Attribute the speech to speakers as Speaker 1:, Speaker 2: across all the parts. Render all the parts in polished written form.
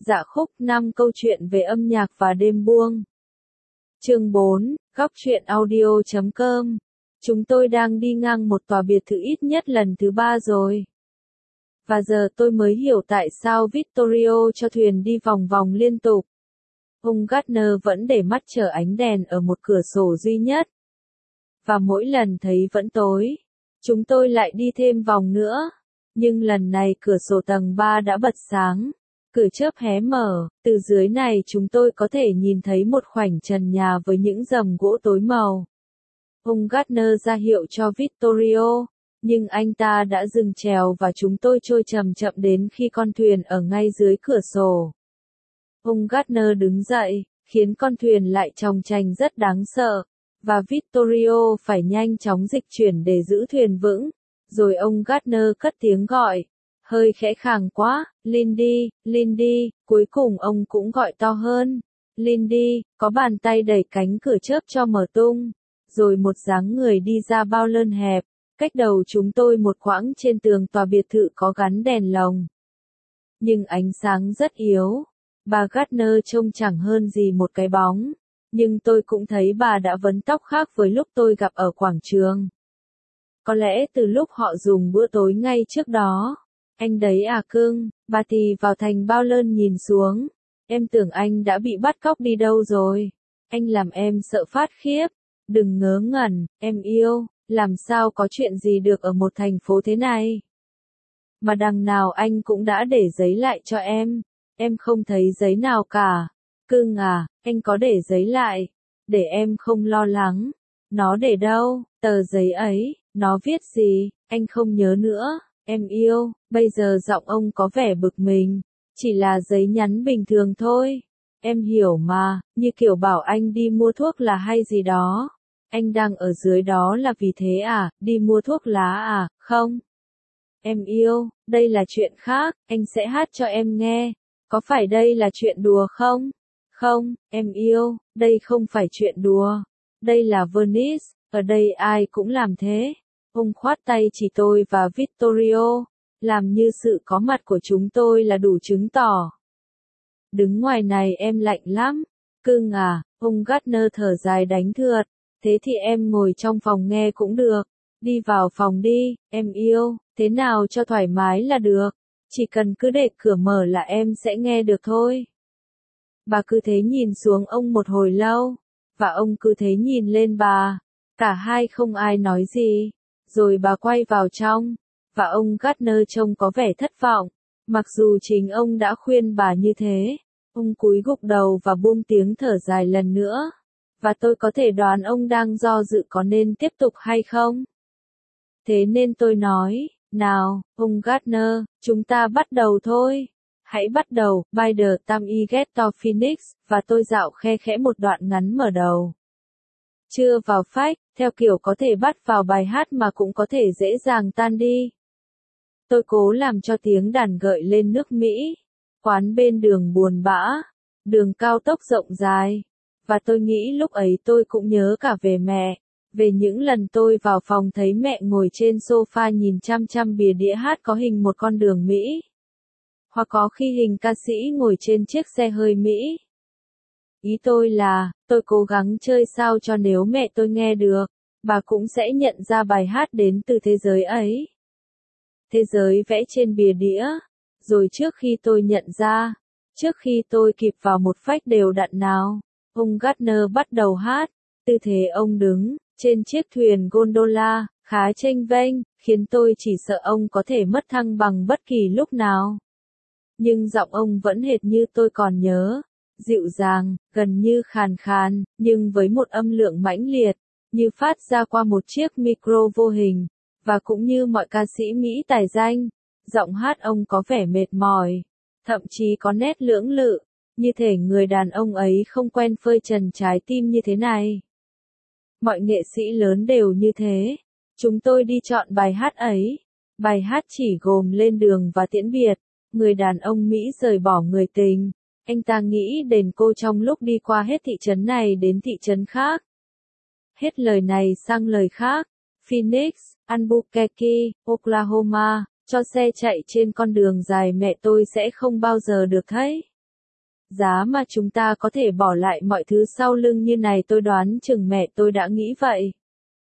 Speaker 1: Dạ khúc 5 câu chuyện về âm nhạc và đêm buông. Chương 4, góc truyện audio.com. Chúng tôi đang đi ngang một tòa biệt thự ít nhất lần thứ 3 rồi. Và giờ tôi mới hiểu tại sao Vittorio cho thuyền đi vòng vòng liên tục. Ông Gardner vẫn để mắt chờ ánh đèn ở một cửa sổ duy nhất. Và mỗi lần thấy vẫn tối, chúng tôi lại đi thêm vòng nữa. Nhưng lần này cửa sổ tầng 3 đã bật sáng. Cửa chớp hé mở, từ dưới này chúng tôi có thể nhìn thấy một khoảnh trần nhà với những rầm gỗ tối màu. Ông Gardner ra hiệu cho Vittorio, nhưng anh ta đã dừng chèo và chúng tôi trôi chậm chậm đến khi con thuyền ở ngay dưới cửa sổ. Ông Gardner đứng dậy, khiến con thuyền lại chòng chành rất đáng sợ, và Vittorio phải nhanh chóng dịch chuyển để giữ thuyền vững. Rồi ông Gardner cất tiếng gọi, hơi khẽ khàng quá, Lindy, Lindy, cuối cùng ông cũng gọi to hơn. Lindy, có bàn tay đẩy cánh cửa chớp cho mở tung, rồi một dáng người đi ra bao lơn hẹp, cách đầu chúng tôi một quãng trên tường tòa biệt thự có gắn đèn lồng. Nhưng ánh sáng rất yếu, bà Gardner trông chẳng hơn gì một cái bóng, nhưng tôi cũng thấy bà đã vấn tóc khác với lúc tôi gặp ở quảng trường. Có lẽ từ lúc họ dùng bữa tối ngay trước đó. Anh đấy à cưng, bà thì vào thành bao lơn nhìn xuống. Em tưởng anh đã bị bắt cóc đi đâu rồi. Anh làm em sợ phát khiếp. Đừng ngớ ngẩn, em yêu, làm sao có chuyện gì được ở một thành phố thế này. Mà đằng nào anh cũng đã để giấy lại cho em không thấy giấy nào cả. Cưng à, anh có để giấy lại, để em không lo lắng. Nó để đâu, tờ giấy ấy, nó viết gì, anh không nhớ nữa. Em yêu, bây giờ giọng ông có vẻ bực mình. Chỉ là giấy nhắn bình thường thôi. Em hiểu mà, như kiểu bảo anh đi mua thuốc là hay gì đó. Anh đang ở dưới đó là vì thế à, đi mua thuốc lá à, không? Em yêu, đây là chuyện khác, anh sẽ hát cho em nghe. Có phải đây là chuyện đùa không? Không, em yêu, đây không phải chuyện đùa. Đây là Venice, ở đây ai cũng làm thế. Ông khoát tay chỉ tôi và Vittorio, làm như sự có mặt của chúng tôi là đủ chứng tỏ. Đứng ngoài này em lạnh lắm, cưng à, ông Gardner thở dài đánh thượt, thế thì em ngồi trong phòng nghe cũng được, đi vào phòng đi, em yêu, thế nào cho thoải mái là được, chỉ cần cứ để cửa mở là em sẽ nghe được thôi. Bà cứ thế nhìn xuống ông một hồi lâu, và ông cứ thế nhìn lên bà, cả hai không ai nói gì. Rồi bà quay vào trong, và ông Gardner trông có vẻ thất vọng, mặc dù chính ông đã khuyên bà như thế. Ông cúi gục đầu và buông tiếng thở dài lần nữa, và tôi có thể đoán ông đang do dự có nên tiếp tục hay không. Thế nên tôi nói, nào, ông Gardner, chúng ta bắt đầu thôi. Hãy bắt đầu, by the time I get to Phoenix, và tôi dạo khe khẽ một đoạn ngắn mở đầu. Chưa vào phách, theo kiểu có thể bắt vào bài hát mà cũng có thể dễ dàng tan đi. Tôi cố làm cho tiếng đàn gợi lên nước Mỹ. Quán bên đường buồn bã, đường cao tốc rộng dài. Và tôi nghĩ lúc ấy tôi cũng nhớ cả về mẹ. Về những lần tôi vào phòng thấy mẹ ngồi trên sofa nhìn chăm chăm bìa đĩa hát có hình một con đường Mỹ. Hoặc có khi hình ca sĩ ngồi trên chiếc xe hơi Mỹ. Ý tôi là, tôi cố gắng chơi sao cho nếu mẹ tôi nghe được, bà cũng sẽ nhận ra bài hát đến từ thế giới ấy. Thế giới vẽ trên bìa đĩa. Rồi trước khi tôi nhận ra, trước khi tôi kịp vào một phách đều đặn nào, ông Gardner bắt đầu hát. Tư thế ông đứng, trên chiếc thuyền gondola, khá chênh vênh, khiến tôi chỉ sợ ông có thể mất thăng bằng bất kỳ lúc nào. Nhưng giọng ông vẫn hệt như tôi còn nhớ. Dịu dàng, gần như khàn khàn, nhưng với một âm lượng mãnh liệt, như phát ra qua một chiếc micro vô hình, và cũng như mọi ca sĩ Mỹ tài danh, giọng hát ông có vẻ mệt mỏi, thậm chí có nét lưỡng lự, như thể người đàn ông ấy không quen phơi trần trái tim như thế này. Mọi nghệ sĩ lớn đều như thế. Chúng tôi đi chọn bài hát ấy. Bài hát chỉ gồm lên đường và tiễn biệt. Người đàn ông Mỹ rời bỏ người tình. Anh ta nghĩ đến cô trong lúc đi qua hết thị trấn này đến thị trấn khác. Hết lời này sang lời khác. Phoenix, Albuquerque, Oklahoma, cho xe chạy trên con đường dài mẹ tôi sẽ không bao giờ được thấy. Giá mà chúng ta có thể bỏ lại mọi thứ sau lưng như này tôi đoán chừng mẹ tôi đã nghĩ vậy.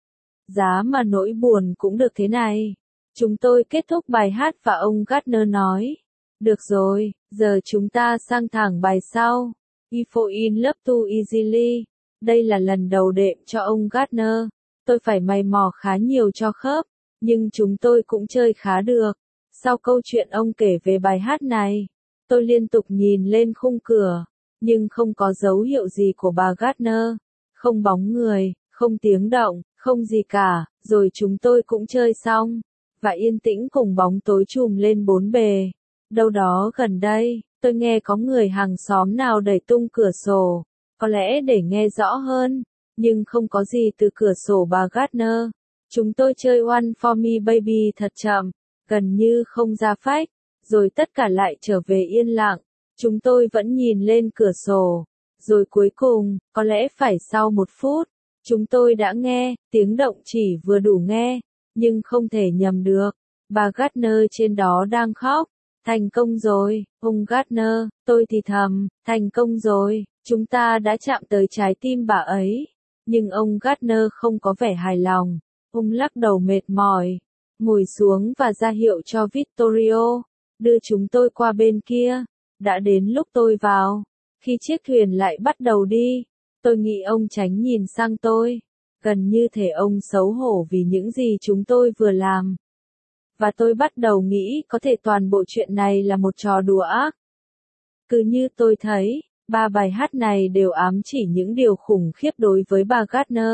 Speaker 1: Giá mà nỗi buồn cũng được thế này. Chúng tôi kết thúc bài hát và ông Gardner nói. Được rồi, giờ chúng ta sang thẳng bài sau. If fall in love too easily. Đây là lần đầu đệm cho ông Gardner. Tôi phải mày mò khá nhiều cho khớp, nhưng chúng tôi cũng chơi khá được. Sau câu chuyện ông kể về bài hát này, tôi liên tục nhìn lên khung cửa, nhưng không có dấu hiệu gì của bà Gardner. Không bóng người, không tiếng động, không gì cả, rồi chúng tôi cũng chơi xong. Và yên tĩnh cùng bóng tối trùm lên bốn bề. Đâu đó gần đây, tôi nghe có người hàng xóm nào đẩy tung cửa sổ, có lẽ để nghe rõ hơn, nhưng không có gì từ cửa sổ bà Gardner. Chúng tôi chơi One for Me Baby thật chậm, gần như không ra phách, rồi tất cả lại trở về yên lặng. Chúng tôi vẫn nhìn lên cửa sổ, rồi cuối cùng, có lẽ phải sau 1 phút, chúng tôi đã nghe, tiếng động chỉ vừa đủ nghe, nhưng không thể nhầm được. Bà Gardner trên đó đang khóc. Thành công rồi, ông Gardner, tôi thì thầm, thành công rồi, chúng ta đã chạm tới trái tim bà ấy. Nhưng ông Gardner không có vẻ hài lòng, ông lắc đầu mệt mỏi, ngồi xuống và ra hiệu cho Vittorio, đưa chúng tôi qua bên kia. Đã đến lúc tôi vào, khi chiếc thuyền lại bắt đầu đi, tôi nghĩ ông tránh nhìn sang tôi, gần như thể ông xấu hổ vì những gì chúng tôi vừa làm. Và tôi bắt đầu nghĩ có thể toàn bộ chuyện này là một trò đùa ác. Cứ như tôi thấy, 3 bài hát này đều ám chỉ những điều khủng khiếp đối với bà Gardner.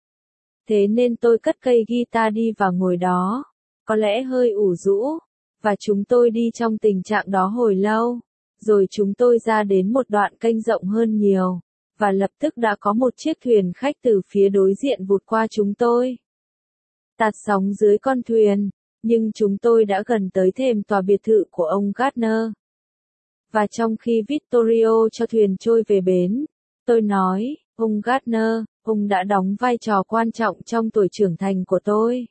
Speaker 1: Thế nên tôi cất cây guitar đi và ngồi đó, có lẽ hơi ủ rũ, và chúng tôi đi trong tình trạng đó hồi lâu. Rồi chúng tôi ra đến một đoạn kênh rộng hơn nhiều, và lập tức đã có một chiếc thuyền khách từ phía đối diện vụt qua chúng tôi. Tạt sóng dưới con thuyền. Nhưng chúng tôi đã gần tới thềm tòa biệt thự của ông Gardner. Và trong khi Vittorio cho thuyền trôi về bến, tôi nói, ông Gardner, ông đã đóng vai trò quan trọng trong tuổi trưởng thành của tôi.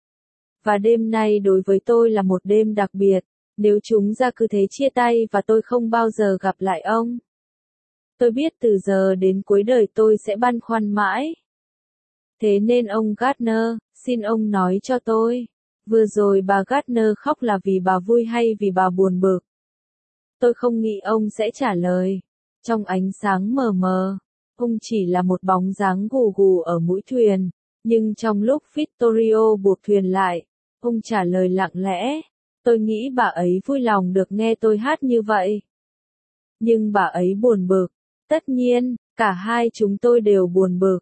Speaker 1: Và đêm nay đối với tôi là một đêm đặc biệt, nếu chúng ra cứ thế chia tay và tôi không bao giờ gặp lại ông. Tôi biết từ giờ đến cuối đời tôi sẽ băn khoăn mãi. Thế nên ông Gardner, xin ông nói cho tôi. Vừa rồi bà Gardner khóc là vì bà vui hay vì bà buồn bực? Tôi không nghĩ ông sẽ trả lời. Trong ánh sáng mờ mờ, ông chỉ là một bóng dáng gù gù ở mũi thuyền. Nhưng trong lúc Vittorio buộc thuyền lại, ông trả lời lặng lẽ. Tôi nghĩ bà ấy vui lòng được nghe tôi hát như vậy. Nhưng bà ấy buồn bực. Tất nhiên, cả hai chúng tôi đều buồn bực.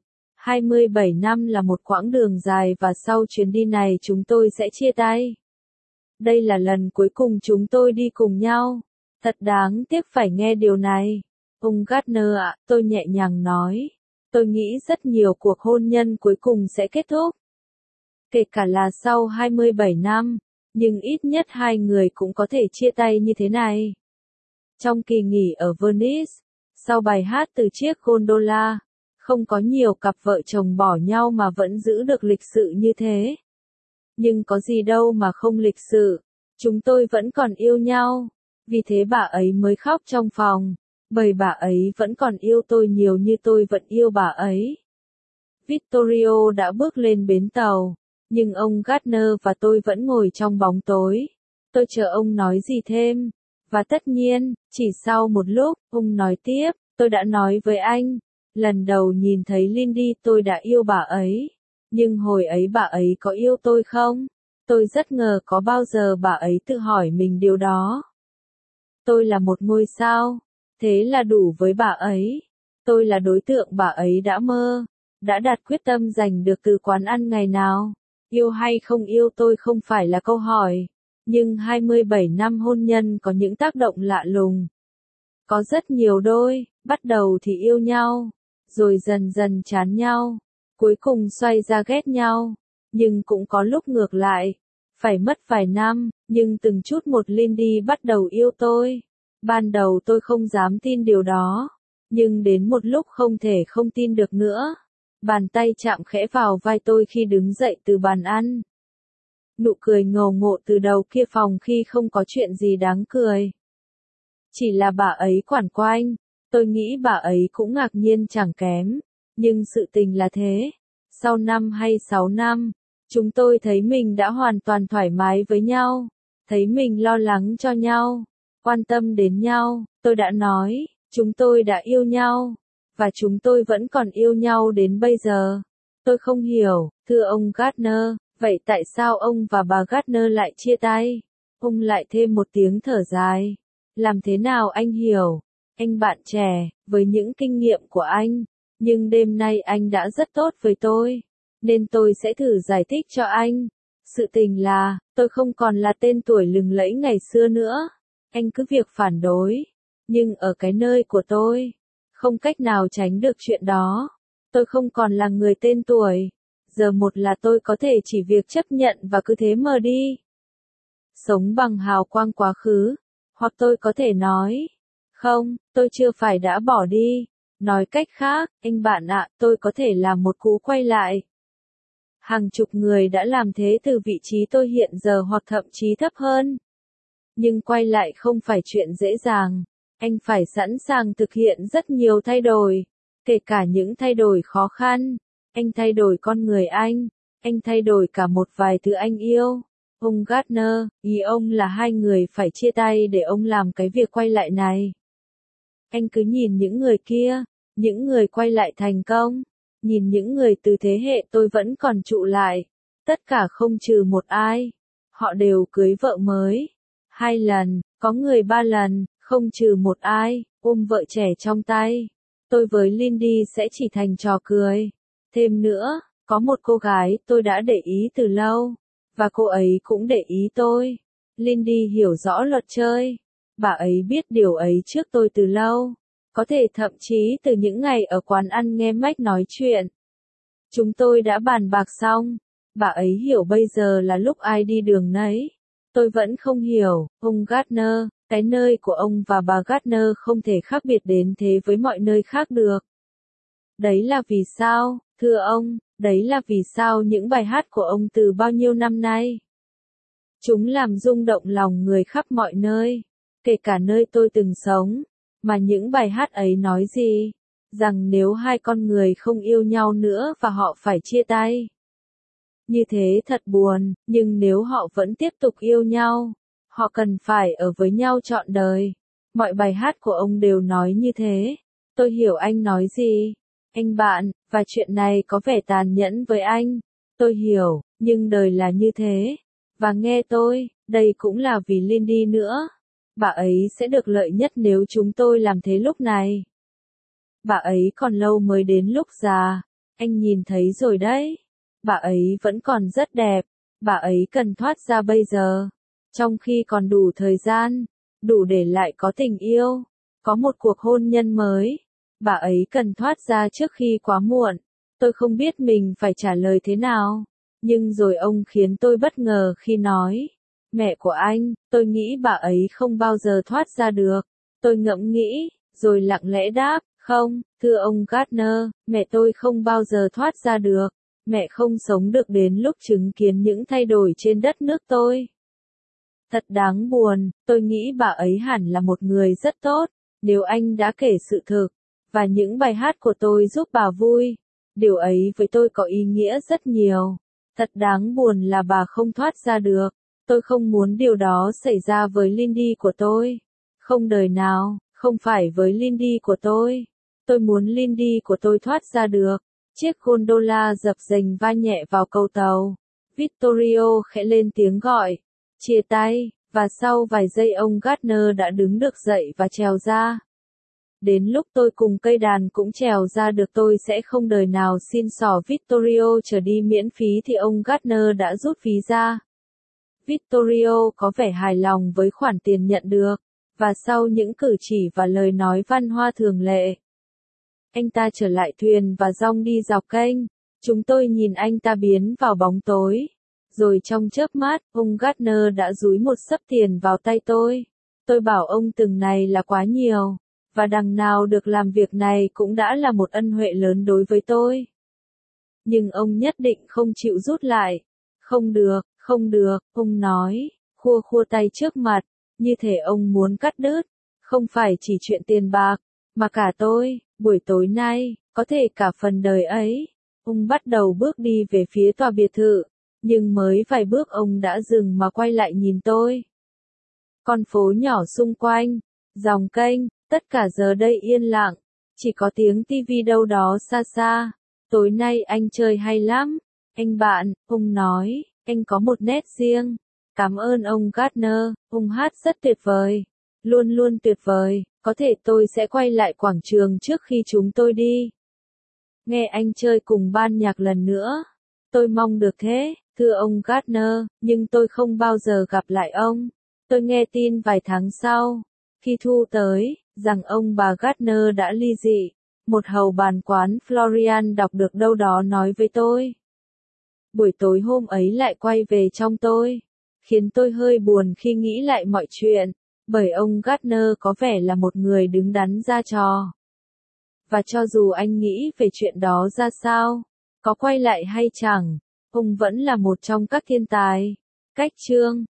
Speaker 1: 27 năm là một quãng đường dài và sau chuyến đi này chúng tôi sẽ chia tay. Đây là lần cuối cùng chúng tôi đi cùng nhau. Thật đáng tiếc phải nghe điều này. Ông Gardner ạ, tôi nhẹ nhàng nói. Tôi nghĩ rất nhiều cuộc hôn nhân cuối cùng sẽ kết thúc. Kể cả là sau 27 năm, nhưng ít nhất hai người cũng có thể chia tay như thế này. Trong kỳ nghỉ ở Venice, sau bài hát từ chiếc gondola, không có nhiều cặp vợ chồng bỏ nhau mà vẫn giữ được lịch sự như thế. Nhưng có gì đâu mà không lịch sự, chúng tôi vẫn còn yêu nhau, vì thế bà ấy mới khóc trong phòng, bởi bà ấy vẫn còn yêu tôi nhiều như tôi vẫn yêu bà ấy. Vittorio đã bước lên bến tàu, nhưng ông Gardner và tôi vẫn ngồi trong bóng tối. Tôi chờ ông nói gì thêm, và tất nhiên, chỉ sau một lúc, ông nói tiếp, tôi đã nói với anh. Lần đầu nhìn thấy Lindy tôi đã yêu bà ấy. Nhưng hồi ấy bà ấy có yêu tôi không? Tôi rất ngờ có bao giờ bà ấy tự hỏi mình điều đó. Tôi là một ngôi sao. Thế là đủ với bà ấy. Tôi là đối tượng bà ấy đã mơ. Đã đặt quyết tâm giành được từ quán ăn ngày nào. Yêu hay không yêu tôi không phải là câu hỏi. Nhưng 27 năm hôn nhân có những tác động lạ lùng. Có rất nhiều đôi, bắt đầu thì yêu nhau. Rồi dần dần chán nhau, cuối cùng xoay ra ghét nhau, nhưng cũng có lúc ngược lại, phải mất vài năm, nhưng từng chút một Lindy bắt đầu yêu tôi. Ban đầu tôi không dám tin điều đó, nhưng đến một lúc không thể không tin được nữa. Bàn tay chạm khẽ vào vai tôi khi đứng dậy từ bàn ăn. Nụ cười ngầu ngộ từ đầu kia phòng khi không có chuyện gì đáng cười. Chỉ là bà ấy quản quanh. Tôi nghĩ bà ấy cũng ngạc nhiên chẳng kém. Nhưng sự tình là thế. Sau 5 hay 6 năm, chúng tôi thấy mình đã hoàn toàn thoải mái với nhau. Thấy mình lo lắng cho nhau, quan tâm đến nhau. Tôi đã nói, chúng tôi đã yêu nhau. Và chúng tôi vẫn còn yêu nhau đến bây giờ. Tôi không hiểu, thưa ông Gardner, vậy tại sao ông và bà Gardner lại chia tay? Ông lại thêm một tiếng thở dài. Làm thế nào anh hiểu? Anh bạn trẻ, với những kinh nghiệm của anh. Nhưng đêm nay anh đã rất tốt với tôi. Nên tôi sẽ thử giải thích cho anh. Sự tình là, tôi không còn là tên tuổi lừng lẫy ngày xưa nữa. Anh cứ việc phản đối. Nhưng ở cái nơi của tôi, không cách nào tránh được chuyện đó. Tôi không còn là người tên tuổi. Giờ một là tôi có thể chỉ việc chấp nhận và cứ thế mờ đi. Sống bằng hào quang quá khứ. Hoặc tôi có thể nói, không, tôi chưa phải đã bỏ đi. Nói cách khác, anh bạn ạ, tôi có thể làm một cú quay lại. Hàng chục người đã làm thế từ vị trí tôi hiện giờ hoặc thậm chí thấp hơn. Nhưng quay lại không phải chuyện dễ dàng. Anh phải sẵn sàng thực hiện rất nhiều thay đổi. Kể cả những thay đổi khó khăn. Anh thay đổi con người anh thay đổi cả một vài thứ anh yêu. Ông Gardner, ý ông là hai người phải chia tay để ông làm cái việc quay lại này. Anh cứ nhìn những người kia, những người quay lại thành công. Nhìn những người từ thế hệ tôi vẫn còn trụ lại. Tất cả không trừ một ai. Họ đều cưới vợ mới. 2 lần, có người 3 lần, không trừ một ai, ôm vợ trẻ trong tay. Tôi với Lindy sẽ chỉ thành trò cười. Thêm nữa, có một cô gái tôi đã để ý từ lâu. Và cô ấy cũng để ý tôi. Lindy hiểu rõ luật chơi. Bà ấy biết điều ấy trước tôi từ lâu. Có thể thậm chí từ những ngày ở quán ăn nghe Mike nói chuyện. Chúng tôi đã bàn bạc xong. Bà ấy hiểu bây giờ là lúc ai đi đường nấy. Tôi vẫn không hiểu, ông Gardner, cái nơi của ông và bà Gardner không thể khác biệt đến thế với mọi nơi khác được. Đấy là vì sao, thưa ông, đấy là vì sao những bài hát của ông từ bao nhiêu năm nay. Chúng làm rung động lòng người khắp mọi nơi, kể cả nơi tôi từng sống. Mà những bài hát ấy nói gì? Rằng nếu hai con người không yêu nhau nữa và họ phải chia tay. Như thế thật buồn, nhưng nếu họ vẫn tiếp tục yêu nhau, họ cần phải ở với nhau trọn đời. Mọi bài hát của ông đều nói như thế. Tôi hiểu anh nói gì. Anh bạn, và chuyện này có vẻ tàn nhẫn với anh. Tôi hiểu, nhưng đời là như thế. Và nghe tôi, đây cũng là vì Lindy nữa. Bà ấy sẽ được lợi nhất nếu chúng tôi làm thế lúc này. Bà ấy còn lâu mới đến lúc già. Anh nhìn thấy rồi đấy. Bà ấy vẫn còn rất đẹp. Bà ấy cần thoát ra bây giờ. Trong khi còn đủ thời gian. Đủ để lại có tình yêu. Có một cuộc hôn nhân mới. Bà ấy cần thoát ra trước khi quá muộn. Tôi không biết mình phải trả lời thế nào. Nhưng rồi ông khiến tôi bất ngờ khi nói. Mẹ của anh, tôi nghĩ bà ấy không bao giờ thoát ra được. Tôi ngẫm nghĩ, rồi lặng lẽ đáp, không, thưa ông Gardner, mẹ tôi không bao giờ thoát ra được. Mẹ không sống được đến lúc chứng kiến những thay đổi trên đất nước tôi. Thật đáng buồn, tôi nghĩ bà ấy hẳn là một người rất tốt, nếu anh đã kể sự thực, và những bài hát của tôi giúp bà vui. Điều ấy với tôi có ý nghĩa rất nhiều. Thật đáng buồn là bà không thoát ra được. Tôi không muốn điều đó xảy ra với Lindy của tôi. Không đời nào, không phải với Lindy của tôi. Tôi muốn Lindy của tôi thoát ra được. Chiếc gondola dập dềnh va nhẹ vào cầu tàu. Vittorio khẽ lên tiếng gọi. Chia tay, và sau vài giây ông Gardner đã đứng được dậy và trèo ra. Đến lúc tôi cùng cây đàn cũng trèo ra được tôi sẽ không đời nào xin xỏ Vittorio trở đi miễn phí thì ông Gardner đã rút ví ra. Vittorio có vẻ hài lòng với khoản tiền nhận được, và sau những cử chỉ và lời nói văn hoa thường lệ, anh ta trở lại thuyền và dong đi dọc kênh. Chúng tôi nhìn anh ta biến vào bóng tối. Rồi trong chớp mắt, ông Gardner đã dúi một xấp tiền vào tay tôi. Tôi bảo ông từng này là quá nhiều, và đằng nào được làm việc này cũng đã là một ân huệ lớn đối với tôi. Nhưng ông nhất định không chịu rút lại. Không được, ông nói, khua khua tay trước mặt, như thể ông muốn cắt đứt. Không phải chỉ chuyện tiền bạc, Mà cả tôi, buổi tối nay, có thể cả phần đời ấy. Ông bắt đầu bước đi về phía tòa biệt thự, nhưng mới vài bước ông đã dừng mà quay lại nhìn tôi. Con phố nhỏ xung quanh, dòng kênh, tất cả giờ đây yên lặng, chỉ có tiếng tivi đâu đó xa xa. Tối nay anh chơi hay lắm, anh bạn, ông nói, anh có một nét riêng. Cảm ơn ông Gardner, ông hát rất tuyệt vời, luôn luôn tuyệt vời, có thể tôi sẽ quay lại quảng trường trước khi chúng tôi đi. Nghe anh chơi cùng ban nhạc lần nữa. Tôi mong được thế, thưa ông Gardner, nhưng tôi không bao giờ gặp lại ông. Tôi nghe tin vài tháng sau, khi thu tới, rằng ông bà Gardner đã ly dị. Một hầu bàn quán Florian đọc được đâu đó nói với tôi. Buổi tối hôm ấy lại quay về trong tôi, khiến tôi hơi buồn khi nghĩ lại mọi chuyện, bởi ông Gardner có vẻ là một người đứng đắn ra trò. Và cho dù anh nghĩ về chuyện đó ra sao, có quay lại hay chẳng, ông vẫn là một trong các thiên tài. Cách chương